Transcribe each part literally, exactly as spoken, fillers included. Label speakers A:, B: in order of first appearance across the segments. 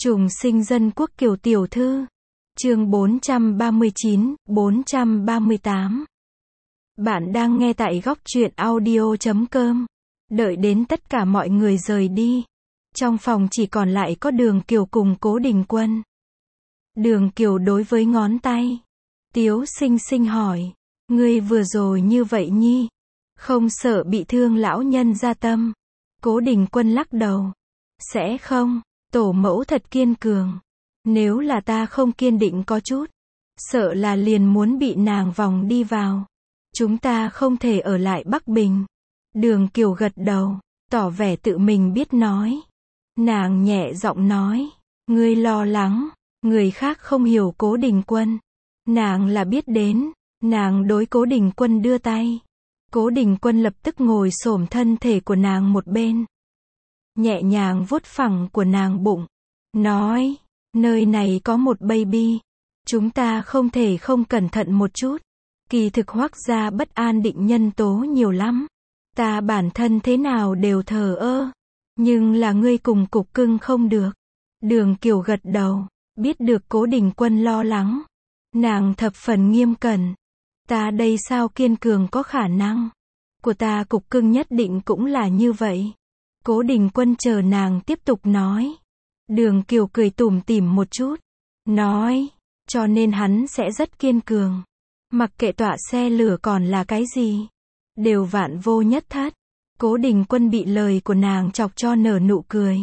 A: Trùng sinh dân quốc Kiều tiểu thư. Chương bốn trăm ba mươi chín, bốn trăm ba mươi tám. Bạn đang nghe tại góc truyện audio chấm com. Đợi đến tất cả mọi người rời đi. Trong phòng chỉ còn lại có Đường Kiều cùng Cố Đình Quân. Đường Kiều đối với ngón tay. Tiếu Sinh Sinh hỏi. Ngươi vừa rồi như vậy nhi. Không sợ bị thương lão nhân gia tâm. Cố Đình Quân lắc đầu. Sẽ không, tổ mẫu thật kiên cường. Nếu là ta không kiên định có chút. Sợ là liền muốn bị nàng vòng đi vào. Chúng ta không thể ở lại Bắc Bình. Đường Kiều gật đầu, tỏ vẻ tự mình biết nói. Nàng nhẹ giọng nói. Ngươi lo lắng, người khác không hiểu Cố Đình Quân. Nàng là biết đến. Nàng đối Cố Đình Quân đưa tay. Cố Đình Quân lập tức ngồi xổm thân thể của nàng một bên. Nhẹ nhàng vuốt phẳng của nàng bụng. Nói, nơi này có một baby. Chúng ta không thể không cẩn thận một chút. Kỳ thực Hoắc gia bất an định nhân tố nhiều lắm. Ta bản thân thế nào đều thờ ơ. Nhưng là ngươi cùng cục cưng không được. Đường Kiều gật đầu. Biết được Cố Đình Quân lo lắng. Nàng thập phần nghiêm cẩn. Ta đây sao kiên cường có khả năng. Của ta cục cưng nhất định cũng là như vậy. Cố Đình Quân chờ nàng tiếp tục nói. Đường Kiều cười tủm tỉm một chút. Nói, cho nên hắn sẽ rất kiên cường. Mặc kệ tọa xe lửa còn là cái gì. Đều vạn vô nhất thất. Cố Đình Quân bị lời của nàng chọc cho nở nụ cười.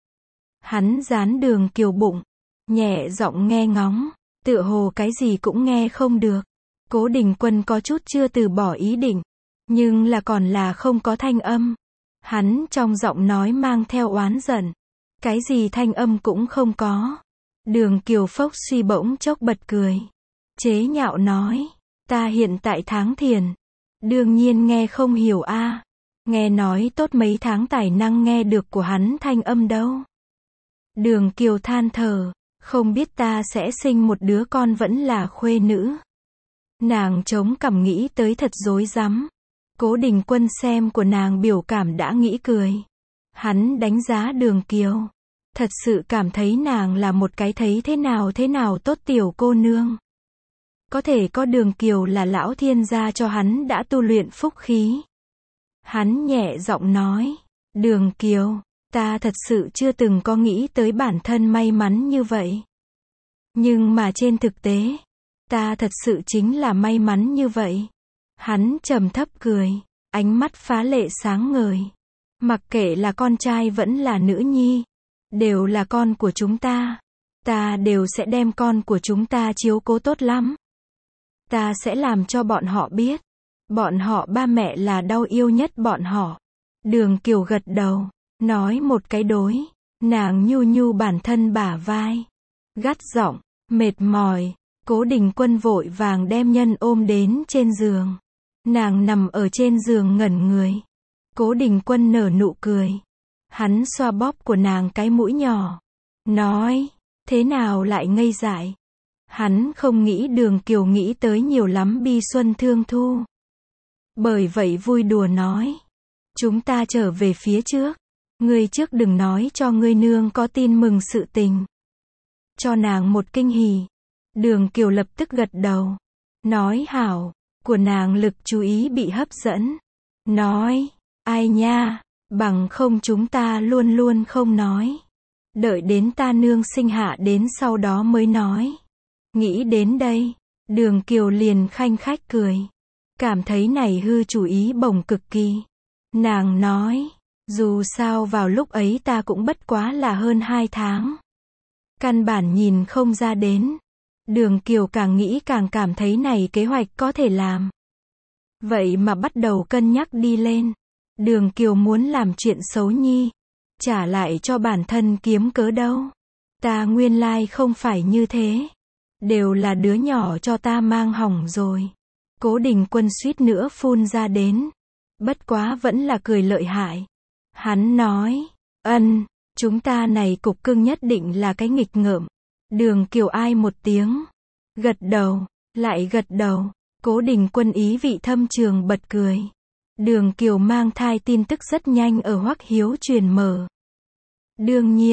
A: Hắn dán Đường Kiều bụng. Nhẹ giọng nghe ngóng. Tựa hồ cái gì cũng nghe không được. Cố Đình Quân có chút chưa từ bỏ ý định. Nhưng là còn là không có thanh âm. Hắn trong giọng nói mang theo oán giận. Cái gì thanh âm cũng không có. Đường Kiều phốc suy bỗng chốc bật cười. Chế nhạo nói. Ta hiện tại tháng thiền. Đương nhiên nghe không hiểu a. À. Nghe nói tốt mấy tháng tài năng nghe được của hắn thanh âm đâu. Đường Kiều than thở. Không biết ta sẽ sinh một đứa con vẫn là khuê nữ. Nàng chống cằm nghĩ tới thật rối rắm. Cố Đình Quân xem của nàng biểu cảm đã nghĩ cười. Hắn đánh giá Đường Kiều. Thật sự cảm thấy nàng là một cái thấy thế nào thế nào tốt tiểu cô nương. Có thể có Đường Kiều là lão thiên gia cho hắn đã tu luyện phúc khí. Hắn nhẹ giọng nói. Đường Kiều, ta thật sự chưa từng có nghĩ tới bản thân may mắn như vậy. Nhưng mà trên thực tế, ta thật sự chính là may mắn như vậy. Hắn trầm thấp cười, ánh mắt phá lệ sáng ngời. Mặc kệ là con trai vẫn là nữ nhi, đều là con của chúng ta. Ta đều sẽ đem con của chúng ta chiếu cố tốt lắm. Ta sẽ làm cho bọn họ biết, bọn họ ba mẹ là đau yêu nhất bọn họ. Đường Kiều gật đầu, nói một cái đối. Nàng nhu nhu bản thân bả vai, gắt giọng, mệt mỏi. Cố Đình Quân vội vàng đem nhân ôm đến trên giường. Nàng nằm ở trên giường ngẩn người. Cố Đình Quân nở nụ cười. Hắn xoa bóp của nàng cái mũi nhỏ. Nói, thế nào lại ngây dại. Hắn không nghĩ Đường Kiều nghĩ tới nhiều lắm bi xuân thương thu. Bởi vậy vui đùa nói. Chúng ta trở về phía trước. Ngươi trước đừng nói cho ngươi nương có tin mừng sự tình. Cho nàng một kinh hỉ. Đường Kiều lập tức gật đầu. Nói hảo. Của nàng lực chú ý bị hấp dẫn. Nói, ai nha, bằng không chúng ta luôn luôn không nói. Đợi đến ta nương sinh hạ đến sau đó mới nói. Nghĩ đến đây, Đường Kiều liền khanh khách cười. Cảm thấy này hư chủ ý bổng cực kỳ. Nàng nói, dù sao vào lúc ấy ta cũng bất quá là hơn hai tháng. Căn bản nhìn không ra đến. Đường Kiều càng nghĩ càng cảm thấy này kế hoạch có thể làm. Vậy mà bắt đầu cân nhắc đi lên. Đường Kiều muốn làm chuyện xấu nhi. Trả lại cho bản thân kiếm cớ đâu. Ta nguyên lai không phải như thế. Đều là đứa nhỏ cho ta mang hỏng rồi. Cố Đình Quân suýt nữa phun ra đến. Bất quá vẫn là cười lợi hại. Hắn nói, ân, chúng ta này cục cưng nhất định là cái nghịch ngợm. Đường Kiều ai một tiếng. Gật đầu, lại gật đầu. Cố Đình Quân ý vị thâm trường bật cười. Đường Kiều mang thai tin tức rất nhanh ở Hoắc Hiếu truyền mở. Đương nhiên,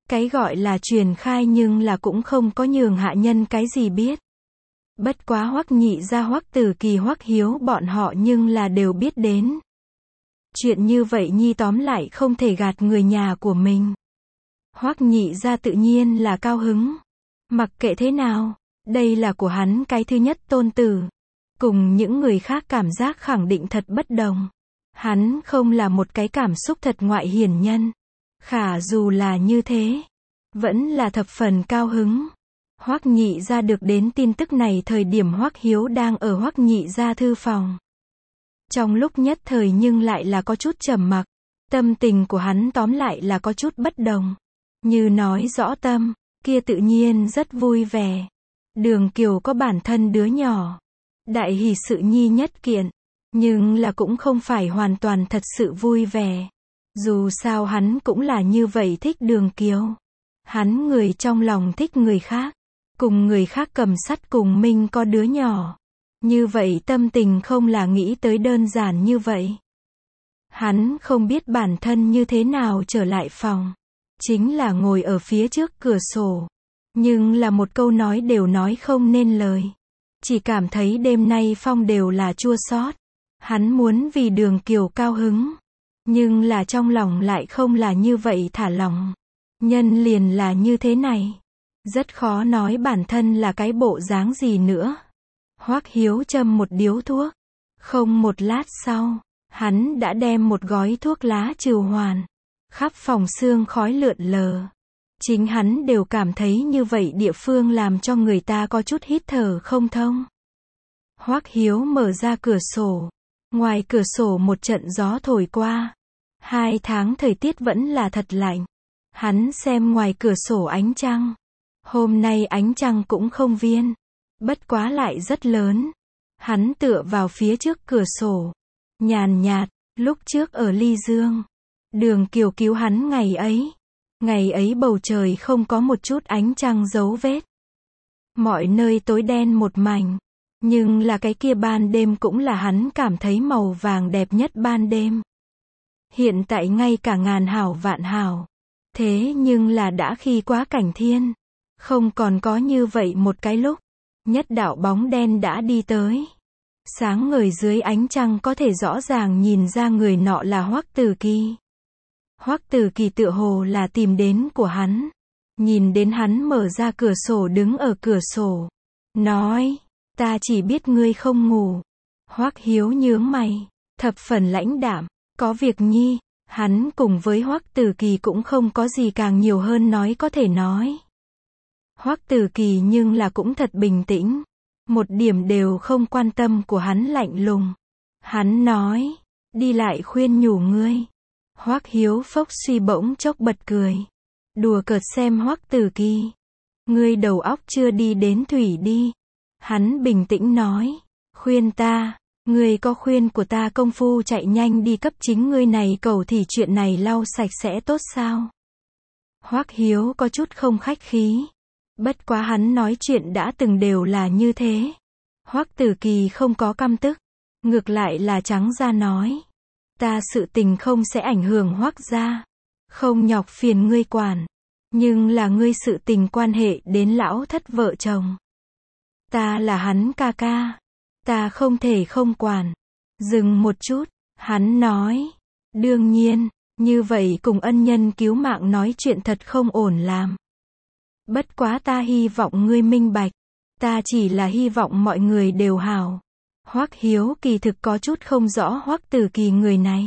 A: Cái gọi là truyền khai nhưng là cũng không có nhường hạ nhân cái gì biết. Bất quá Hoắc Nhị gia, Hoắc Tử Kỳ, Hoắc Hiếu bọn họ nhưng là đều biết đến. Chuyện như vậy nhi tóm lại không thể gạt người nhà của mình. Hoắc Nhị gia tự nhiên là cao hứng. Mặc kệ thế nào, đây là của hắn cái thứ nhất tôn tử. Cùng những người khác cảm giác khẳng định thật bất đồng. Hắn không là một cái cảm xúc thật ngoại hiển nhân. Khả dù là như thế, vẫn là thập phần cao hứng. Hoắc Nhị gia được đến tin tức này thời điểm Hoắc Hiếu đang ở Hoắc Nhị gia thư phòng. Trong lúc nhất thời nhưng lại là có chút trầm mặc. Tâm tình của hắn tóm lại là có chút bất đồng. Như nói rõ tâm, kia tự nhiên rất vui vẻ. Đường Kiều có bản thân đứa nhỏ. Đại hỷ sự nhi nhất kiện. Nhưng là cũng không phải hoàn toàn thật sự vui vẻ. Dù sao hắn cũng là như vậy thích Đường Kiều. Hắn người trong lòng thích người khác. Cùng người khác cầm sắt cùng mình có đứa nhỏ. Như vậy tâm tình không là nghĩ tới đơn giản như vậy. Hắn không biết bản thân như thế nào trở lại phòng. Chính là ngồi ở phía trước cửa sổ. Nhưng là một câu nói đều nói không nên lời. Chỉ cảm thấy đêm nay phong đều là chua xót. Hắn muốn vì Đường Kiều cao hứng. Nhưng là trong lòng lại không là như vậy thả lỏng. Nhân liền là như thế này. Rất khó nói bản thân là cái bộ dáng gì nữa. Hoắc Hiếu châm một điếu thuốc. Không một lát sau, hắn đã đem một gói thuốc lá trừ hoàn. Khắp phòng sương khói lượn lờ. Chính hắn đều cảm thấy như vậy địa phương làm cho người ta có chút hít thở không thông. Hoắc Hiếu mở ra cửa sổ. Ngoài cửa sổ một trận gió thổi qua. Hai tháng thời tiết vẫn là thật lạnh. Hắn xem ngoài cửa sổ ánh trăng. Hôm nay ánh trăng cũng không viên. Bất quá lại rất lớn. Hắn tựa vào phía trước cửa sổ. Nhàn nhạt, lúc trước ở Ly Dương. Đường Kiều cứu hắn ngày ấy. Ngày ấy bầu trời không có một chút ánh trăng dấu vết. Mọi nơi tối đen một mảnh. Nhưng là cái kia ban đêm cũng là hắn cảm thấy màu vàng đẹp nhất ban đêm. Hiện tại ngay cả ngàn hảo vạn hảo. Thế nhưng là đã khi quá cảnh thiên. Không còn có như vậy một cái lúc. Nhất đạo bóng đen đã đi tới. Sáng ngời dưới ánh trăng có thể rõ ràng nhìn ra người nọ là Hoắc Tử Kỳ. Hoắc Tử Kỳ tựa hồ là tìm đến của hắn. Nhìn đến hắn mở ra cửa sổ đứng ở cửa sổ. Nói, ta chỉ biết ngươi không ngủ. Hoắc Hiếu nhướng mày, thập phần lãnh đạm, có việc nhi. Hắn cùng với Hoắc Tử Kỳ cũng không có gì càng nhiều hơn nói có thể nói. Hoắc Tử Kỳ nhưng là cũng thật bình tĩnh. Một điểm đều không quan tâm của hắn lạnh lùng. Hắn nói, đi lại khuyên nhủ ngươi. Hoắc Hiếu phốc suy bỗng chốc bật cười. Đùa cợt xem Hoắc Tử Kỳ. Ngươi đầu óc chưa đi đến thủy đi. Hắn bình tĩnh nói, khuyên ta, ngươi có khuyên của ta công phu chạy nhanh đi cấp chính ngươi này cầu thì chuyện này lau sạch sẽ tốt sao? Hoắc Hiếu có chút không khách khí. Bất quá hắn nói chuyện đã từng đều là như thế. Hoắc Tử Kỳ không có căm tức. Ngược lại là trắng ra nói. Ta sự tình không sẽ ảnh hưởng Hoắc gia. Không nhọc phiền ngươi quản. Nhưng là ngươi sự tình quan hệ đến lão thất vợ chồng. Ta là hắn ca ca. Ta không thể không quản. Dừng một chút. Hắn nói. Đương nhiên, như vậy cùng ân nhân cứu mạng nói chuyện thật không ổn làm. Bất quá ta hy vọng ngươi minh bạch. Ta chỉ là hy vọng mọi người đều hảo. Hoắc Hiếu kỳ thực có chút không rõ Hoắc Tử Kỳ người này.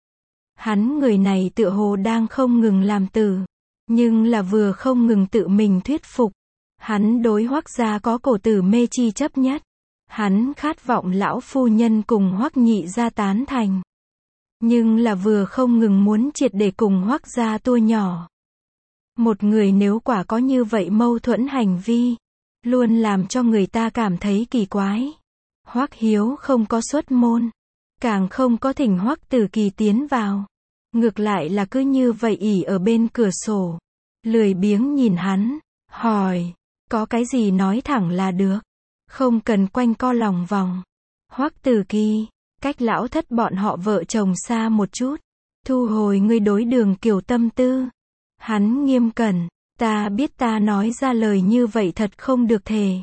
A: Hắn người này tựa hồ đang không ngừng làm tử. Nhưng là vừa không ngừng tự mình thuyết phục. Hắn đối Hoắc gia có cổ tử mê chi chấp nhất. Hắn khát vọng lão phu nhân cùng Hoắc Nhị gia tán thành. Nhưng là vừa không ngừng muốn triệt để cùng Hoắc gia tua nhỏ. Một người nếu quả có như vậy mâu thuẫn hành vi, luôn làm cho người ta cảm thấy kỳ quái. Hoắc Hiếu không có xuất môn, càng không có thỉnh Hoắc Tử Kỳ tiến vào. Ngược lại là cứ như vậy ỉ ở bên cửa sổ, lười biếng nhìn hắn, hỏi, có cái gì nói thẳng là được, không cần quanh co lòng vòng. Hoắc Tử Kỳ, cách lão thất bọn họ vợ chồng xa một chút, thu hồi ngươi đối Đường Kiều tâm tư. Hắn nghiêm cẩn, ta biết ta nói ra lời như vậy thật không được thề.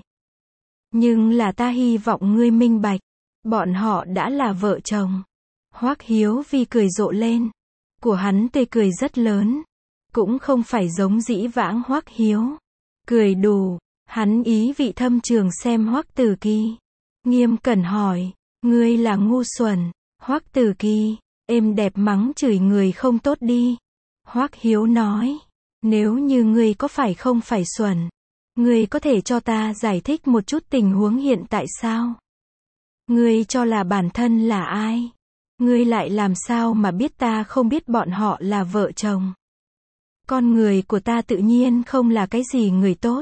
A: Nhưng là ta hy vọng ngươi minh bạch, bọn họ đã là vợ chồng. Hoắc Hiếu Vi cười rộ lên. Của hắn tê cười rất lớn. Cũng không phải giống dĩ vãng Hoắc Hiếu. Cười đù, hắn ý vị thâm trường xem Hoắc Tử Kỳ. Nghiêm cẩn hỏi, ngươi là ngu xuẩn. Hoắc Tử Kỳ, êm đẹp mắng chửi người không tốt đi. Hoắc Hiếu nói, nếu như ngươi có phải không phải xuẩn, ngươi có thể cho ta giải thích một chút tình huống hiện tại sao? Ngươi cho là bản thân là ai? Ngươi lại làm sao mà biết ta không biết bọn họ là vợ chồng? Con người của ta tự nhiên không là cái gì người tốt.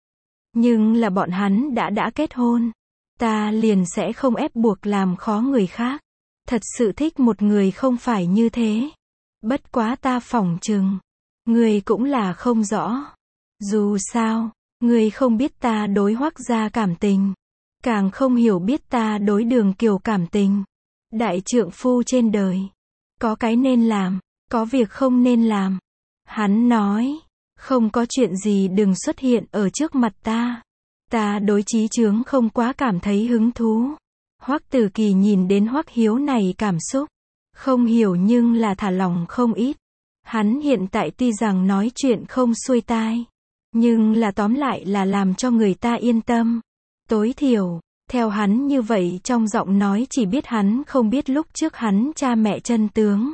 A: Nhưng là bọn hắn đã đã kết hôn. Ta liền sẽ không ép buộc làm khó người khác. Thật sự thích một người không phải như thế. Bất quá ta phỏng chừng. Ngươi cũng là không rõ. Dù sao, ngươi không biết ta đối Hoắc gia cảm tình. Càng không hiểu biết ta đối Đường Kiều cảm tình. Đại trượng phu trên đời. Có cái nên làm, có việc không nên làm. Hắn nói, không có chuyện gì đừng xuất hiện ở trước mặt ta. Ta đối chí chướng không quá cảm thấy hứng thú. Hoắc Tử Kỳ nhìn đến Hoắc Hiếu này cảm xúc. Không hiểu nhưng là thả lòng không ít. Hắn hiện tại tuy rằng nói chuyện không xuôi tai. Nhưng là tóm lại là làm cho người ta yên tâm. Tối thiểu, theo hắn như vậy trong giọng nói chỉ biết hắn không biết lúc trước hắn cha mẹ chân tướng.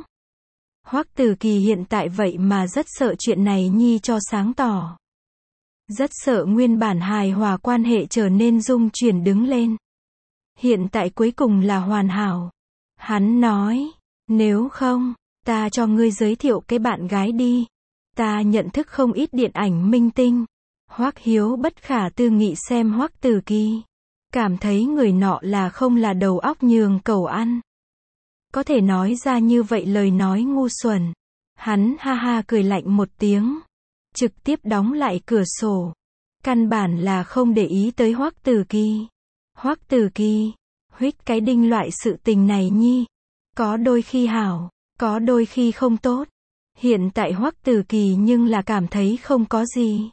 A: Hoắc Tử Kỳ hiện tại vậy mà rất sợ chuyện này nhi cho sáng tỏ. Rất sợ nguyên bản hài hòa quan hệ trở nên rung chuyển đứng lên. Hiện tại cuối cùng là hoàn hảo. Hắn nói, nếu không, ta cho ngươi giới thiệu cái bạn gái đi. Ta nhận thức không ít điện ảnh minh tinh. Hoắc Hiếu bất khả tư nghị xem Hoắc Tử Kỳ. Cảm thấy người nọ là không là đầu óc nhường cẩu ăn. Có thể nói ra như vậy lời nói ngu xuẩn. Hắn ha ha cười lạnh một tiếng. Trực tiếp đóng lại cửa sổ. Căn bản là không để ý tới Hoắc Tử Kỳ. Hoắc Tử Kỳ, huých cái đinh loại sự tình này nhi. Có đôi khi hảo, có đôi khi không tốt. Hiện tại Hoắc Tử Kỳ nhưng là cảm thấy không có gì.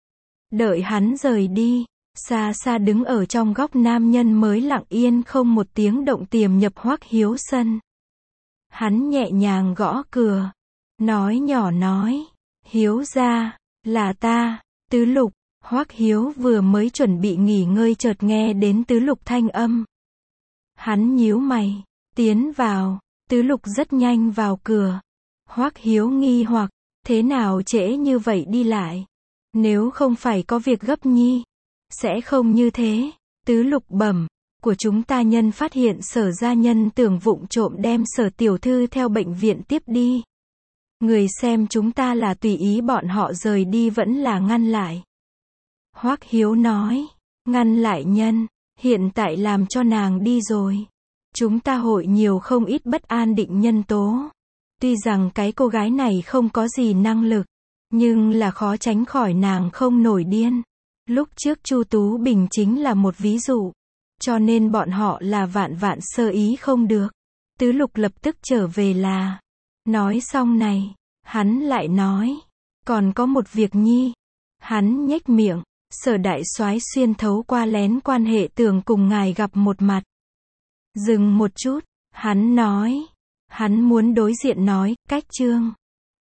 A: Đợi hắn rời đi. Xa xa đứng ở trong góc nam nhân mới lặng yên không một tiếng động tiềm nhập Hoắc Hiếu sân. Hắn nhẹ nhàng gõ cửa. Nói nhỏ nói. Hiếu gia, là ta, Tứ Lục. Hoắc Hiếu vừa mới chuẩn bị nghỉ ngơi chợt nghe đến Tứ Lục thanh âm. Hắn nhíu mày. Tiến vào. Tứ Lục rất nhanh vào cửa. Hoắc Hiếu nghi hoặc. Thế nào trễ như vậy đi lại? Nếu không phải có việc gấp nhi. Sẽ không như thế. Tứ Lục bẩm. Của chúng ta nhân phát hiện Sở gia nhân tưởng vụng trộm đem Sở tiểu thư theo bệnh viện tiếp đi. Người xem chúng ta là tùy ý bọn họ rời đi vẫn là ngăn lại. Hoắc Hiếu nói. Ngăn lại nhân. Hiện tại làm cho nàng đi rồi. Chúng ta hội nhiều không ít bất an định nhân tố. Tuy rằng cái cô gái này không có gì năng lực. Nhưng là khó tránh khỏi nàng không nổi điên. Lúc trước Chu Tú Bình chính là một ví dụ. Cho nên bọn họ là vạn vạn sơ ý không được. Tứ Lục lập tức trở về là. Nói xong này. Hắn lại nói. Còn có một việc nhi. Hắn nhếch miệng. Sở đại soái xuyên thấu qua lén quan hệ tưởng cùng ngài gặp một mặt. Dừng một chút. Hắn nói. Hắn muốn đối diện nói. Cách Trương.